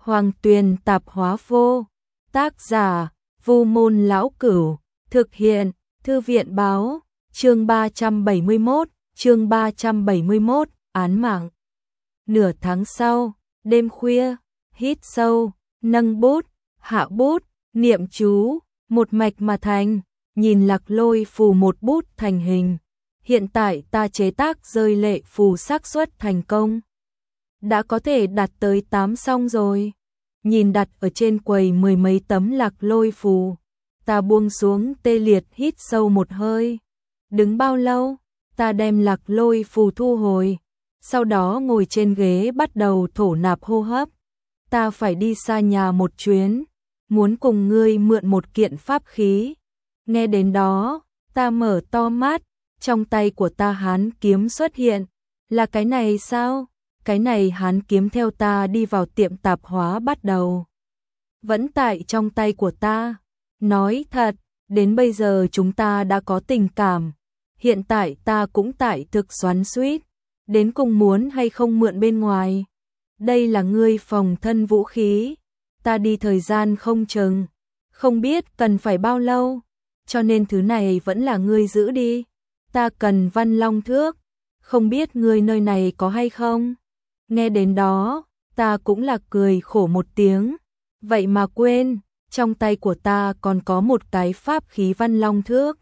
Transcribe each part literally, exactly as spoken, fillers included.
Hoàng Tuyền Tạp Hóa Vô. Tác giả: Vu Môn Lão Cửu. Thực hiện: Thư viện Báo. Chương ba trăm bảy mươi mốt, chương ba trăm bảy mươi mốt, án mạng. Nửa tháng sau, đêm khuya, hít sâu, nâng bút, hạ bút, niệm chú, một mạch mà thành, nhìn Lạc Lôi phù một bút thành hình. Hiện tại ta chế tác rơi lệ phù xác suất thành công đã có thể đạt tới tám xong rồi. Nhìn đặt ở trên quầy mười mấy tấm Lạc Lôi phù, ta buông xuống tê liệt hít sâu một hơi. Đứng bao lâu, ta đem Lạc Lôi phù thu hồi, sau đó ngồi trên ghế bắt đầu thổ nạp hô hấp. Ta phải đi xa nhà một chuyến, muốn cùng ngươi mượn một kiện pháp khí. Nghe đến đó, ta mở to mắt, trong tay của ta hán kiếm xuất hiện. Là cái này sao? Cái này hán kiếm theo ta đi vào tiệm tạp hóa bắt đầu vẫn tại trong tay của ta. Nói thật, đến bây giờ chúng ta đã có tình cảm. Hiện tại ta cũng tại thực xoắn xuýt, đến cùng muốn hay không mượn bên ngoài. Đây là ngươi phòng thân vũ khí, ta đi thời gian không chừng, không biết cần phải bao lâu, cho nên thứ này vẫn là ngươi giữ đi. Ta cần Văn Long thước, không biết ngươi nơi này có hay không? Nghe đến đó, ta cũng là cười khổ một tiếng, vậy mà quên, trong tay của ta còn có một cái pháp khí Văn Long thước.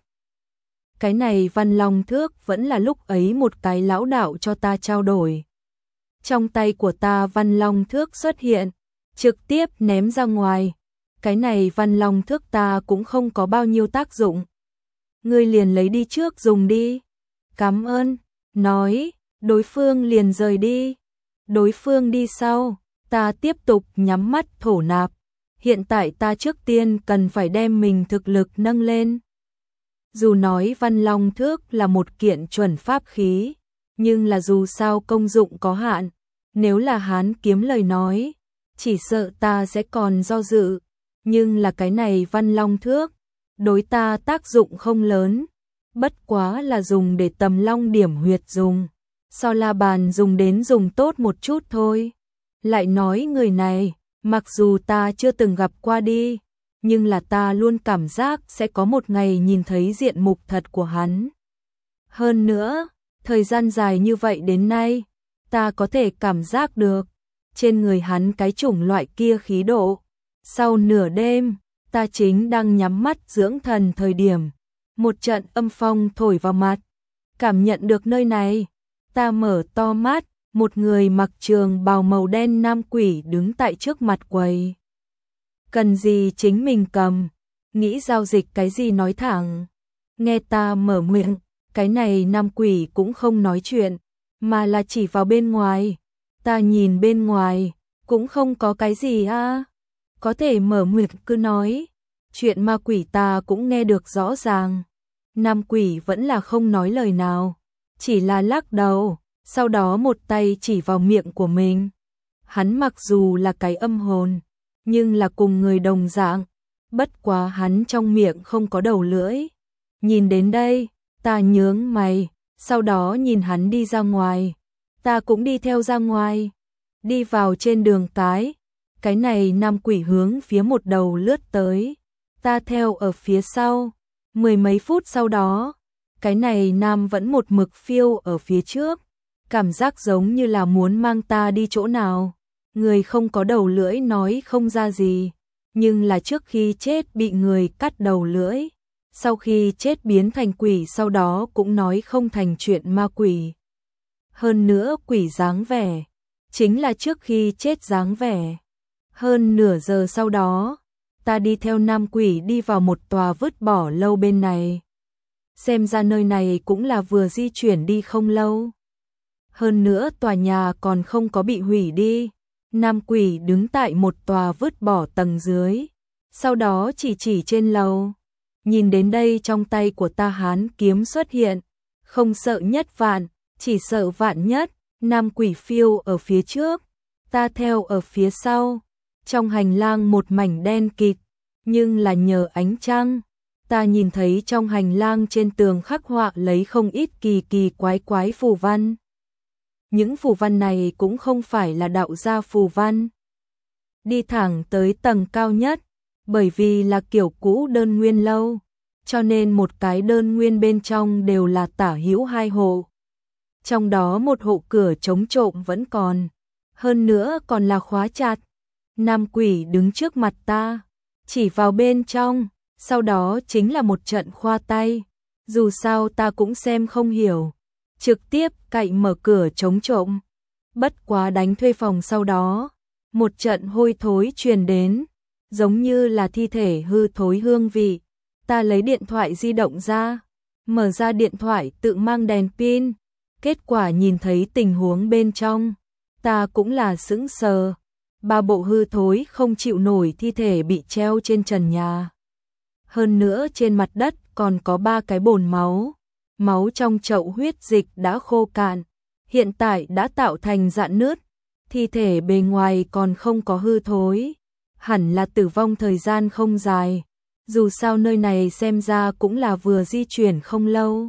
Cái này Văn Long thước vẫn là lúc ấy một cái lão đạo cho ta trao đổi. Trong tay của ta Văn Long thước xuất hiện, trực tiếp ném ra ngoài. Cái này Văn Long thước ta cũng không có bao nhiêu tác dụng. Ngươi liền lấy đi trước dùng đi. Cảm ơn. Nói, đối phương liền rời đi. Đối phương đi sau, ta tiếp tục nhắm mắt thổ nạp. Hiện tại ta trước tiên cần phải đem mình thực lực nâng lên. Dù nói Văn Long thước là một kiện chuẩn pháp khí, nhưng là dù sao công dụng có hạn. Nếu là hán kiếm lời nói, chỉ sợ ta sẽ còn do dự. Nhưng là cái này Văn Long thước, đối ta tác dụng không lớn. Bất quá là dùng để tầm long điểm huyệt dùng. So la bàn dùng đến dùng tốt một chút thôi. Lại nói người này, mặc dù ta chưa từng gặp qua đi, nhưng là ta luôn cảm giác sẽ có một ngày nhìn thấy diện mục thật của hắn. Hơn nữa, thời gian dài như vậy đến nay, ta có thể cảm giác được trên người hắn cái chủng loại kia khí độ. Sau nửa đêm, ta chính đang nhắm mắt dưỡng thần thời điểm, một trận âm phong thổi vào mặt. Cảm nhận được nơi này, ta mở to mắt, một người mặc trường bào màu đen nam quỷ đứng tại trước mặt quầy. Cần gì chính mình cầm, nghĩ giao dịch cái gì nói thẳng. Nghe ta mở miệng, cái này nam quỷ cũng không nói chuyện, mà là chỉ vào bên ngoài. Ta nhìn bên ngoài, cũng không có cái gì a. Có thể mở miệng cứ nói, chuyện ma quỷ ta cũng nghe được rõ ràng. Nam quỷ vẫn là không nói lời nào, chỉ là lắc đầu, sau đó một tay chỉ vào miệng của mình. Hắn mặc dù là cái âm hồn, nhưng là cùng người đồng dạng, bất quá hắn trong miệng không có đầu lưỡi. Nhìn đến đây, ta nhướng mày, sau đó nhìn hắn đi ra ngoài. Ta cũng đi theo ra ngoài, đi vào trên đường cái. Cái này nam quỷ hướng phía một đầu lướt tới, ta theo ở phía sau. Mười mấy phút sau đó, cái này nam vẫn một mực phiêu ở phía trước, cảm giác giống như là muốn mang ta đi chỗ nào. Người không có đầu lưỡi nói không ra gì, nhưng là trước khi chết bị người cắt đầu lưỡi, sau khi chết biến thành quỷ, sau đó cũng nói không thành chuyện ma quỷ. Hơn nữa quỷ dáng vẻ, chính là trước khi chết dáng vẻ. Hơn nửa giờ sau đó, ta đi theo nam quỷ đi vào một tòa vứt bỏ lâu bên này. Xem ra nơi này cũng là vừa di chuyển đi không lâu. Hơn nữa tòa nhà còn không có bị hủy đi. Nam quỷ đứng tại một tòa vứt bỏ tầng dưới, sau đó chỉ chỉ trên lầu. Nhìn đến đây, trong tay của ta hán kiếm xuất hiện, không sợ nhất vạn, chỉ sợ vạn nhất. Nam quỷ phiêu ở phía trước, ta theo ở phía sau. Trong hành lang một mảnh đen kịt, nhưng là nhờ ánh trăng, ta nhìn thấy trong hành lang trên tường khắc họa lấy không ít kỳ kỳ quái quái phù văn. Những phù văn này cũng không phải là đạo gia phù văn. đi thẳng tới tầng cao nhất, bởi vì là kiểu cũ đơn nguyên lâu, cho nên một cái đơn nguyên bên trong đều là tả hữu hai hộ. Trong đó một hộ cửa chống trộm vẫn còn, hơn nữa còn là khóa chặt. Nam quỷ đứng trước mặt ta, chỉ vào bên trong, sau đó chính là một trận khoa tay. Dù sao ta cũng xem không hiểu, trực tiếp cậy mở cửa chống trộm. Bất quá đánh thuê phòng sau đó, một trận hôi thối truyền đến, giống như là thi thể hư thối hương vị. Ta lấy điện thoại di động ra, mở ra điện thoại tự mang đèn pin, kết quả nhìn thấy tình huống bên trong, ta cũng là sững sờ. Ba bộ hư thối không chịu nổi thi thể bị treo trên trần nhà. Hơn nữa trên mặt đất còn có ba cái bồn máu, máu trong chậu huyết dịch đã khô cạn, hiện tại đã tạo thành rạn nứt, thi thể bề ngoài còn không có hư thối, hẳn là tử vong thời gian không dài, dù sao nơi này xem ra cũng là vừa di chuyển không lâu.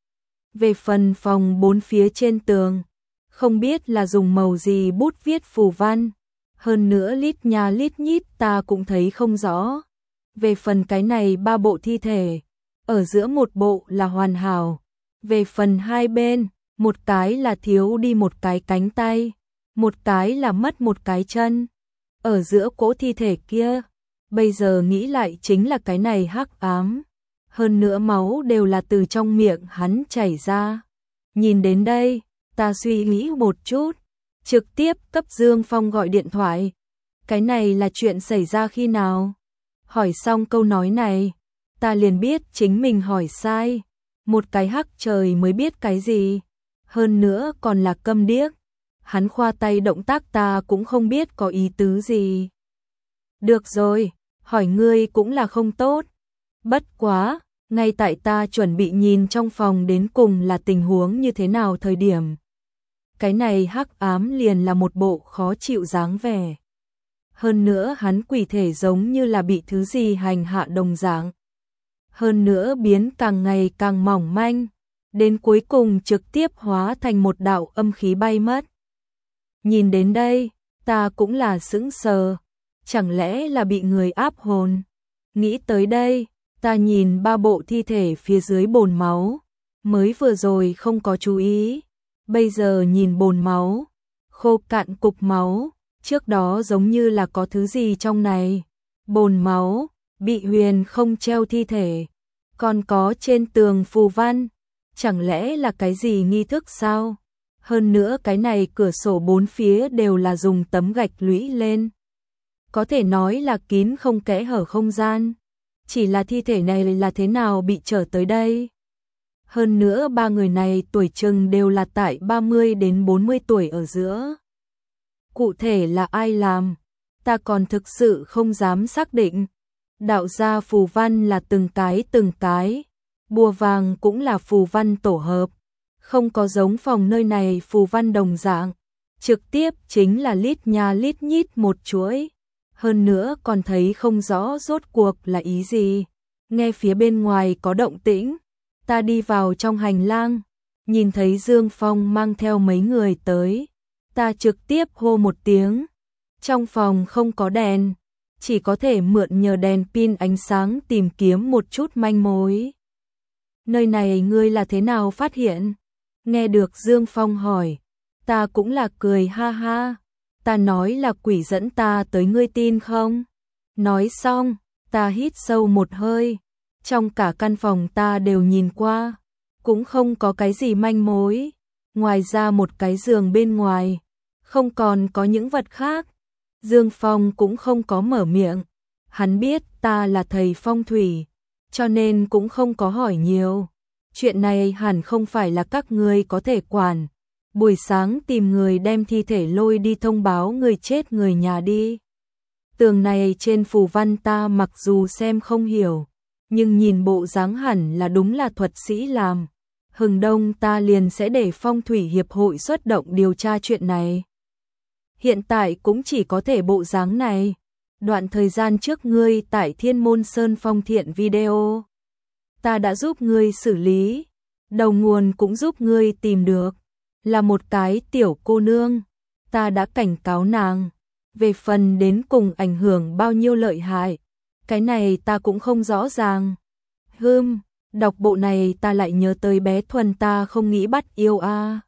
Về phần phòng bốn phía trên tường, không biết là dùng màu gì bút viết phù văn, hơn nữa lít nha lít nhít ta cũng thấy không rõ. Về phần cái này ba bộ thi thể, ở giữa một bộ là hoàn hảo, về phần hai bên, một cái là thiếu đi một cái cánh tay, một cái là mất một cái chân. Ở giữa cỗ thi thể kia, bây giờ nghĩ lại chính là cái này hắc ám, hơn nữa máu đều là từ trong miệng hắn chảy ra. Nhìn đến đây, ta suy nghĩ một chút, trực tiếp cấp Dương Phong gọi điện thoại. Cái này là chuyện xảy ra khi nào? Hỏi xong câu nói này, ta liền biết chính mình hỏi sai. Một cái hắc trời mới biết cái gì, hơn nữa còn là câm điếc. Hắn khoa tay động tác ta cũng không biết có ý tứ gì. Được rồi, hỏi ngươi cũng là không tốt. Bất quá, ngay tại ta chuẩn bị nhìn trong phòng đến cùng là tình huống như thế nào thời điểm. Cái này hắc ám liền là một bộ khó chịu dáng vẻ. Hơn nữa hắn quỷ thể giống như là bị thứ gì hành hạ đồng dạng. Hơn nữa biến càng ngày càng mỏng manh, đến cuối cùng trực tiếp hóa thành một đạo âm khí bay mất. Nhìn đến đây, ta cũng là sững sờ, chẳng lẽ là bị người áp hồn? Nghĩ tới đây, ta nhìn ba bộ thi thể phía dưới bồn máu, mới vừa rồi không có chú ý, bây giờ nhìn bồn máu, khô cạn cục máu, trước đó giống như là có thứ gì trong này. Bồn máu, bị huyền không treo thi thể, còn có trên tường phù văn, chẳng lẽ là cái gì nghi thức sao? Hơn nữa cái này cửa sổ bốn phía đều là dùng tấm gạch lũy lên, có thể nói là kín không kẽ hở không gian. Chỉ là thi thể này là thế nào bị trở tới đây? Hơn nữa ba người này tuổi chừng đều là tại ba mươi đến bốn mươi tuổi ở giữa. Cụ thể là ai làm, ta còn thực sự không dám xác định. Đạo gia phù văn là từng cái từng cái, bùa vàng cũng là phù văn tổ hợp, không có giống phòng nơi này phù văn đồng dạng, trực tiếp chính là lít nha lít nhít một chuỗi. Hơn nữa còn thấy không rõ rốt cuộc là ý gì. Nghe phía bên ngoài có động tĩnh, ta đi vào trong hành lang, nhìn thấy Dương Phong mang theo mấy người tới, ta trực tiếp hô một tiếng. Trong phòng không có đèn, chỉ có thể mượn nhờ đèn pin ánh sáng tìm kiếm một chút manh mối. Nơi này ngươi là thế nào phát hiện? Nghe được Dương Phong hỏi, ta cũng là cười ha ha. Ta nói là quỷ dẫn ta tới, ngươi tin không? Nói xong, ta hít sâu một hơi, trong cả căn phòng ta đều nhìn qua, cũng không có cái gì manh mối, ngoài ra một cái giường bên ngoài, không còn có những vật khác. Dương Phong cũng không có mở miệng, hắn biết ta là thầy phong thủy, cho nên cũng không có hỏi nhiều. Chuyện này hẳn không phải là các ngươi có thể quản. Buổi sáng tìm người đem thi thể lôi đi thông báo người chết người nhà đi. Tường này trên phù văn ta mặc dù xem không hiểu, nhưng nhìn bộ dáng hẳn là đúng là thuật sĩ làm. Hừng đông ta liền sẽ để phong thủy hiệp hội xuất động điều tra chuyện này. Hiện tại cũng chỉ có thể bộ dáng này. Đoạn thời gian trước ngươi tại Thiên Môn Sơn Phong Thiện video, ta đã giúp ngươi xử lý, đầu nguồn cũng giúp ngươi tìm được. Là một cái tiểu cô nương, ta đã cảnh cáo nàng, Về phần đến cùng ảnh hưởng bao nhiêu lợi hại, cái này ta cũng không rõ ràng. Hừm, đọc bộ này ta lại nhớ tới bé Thuần ta không nghĩ bắt yêu a.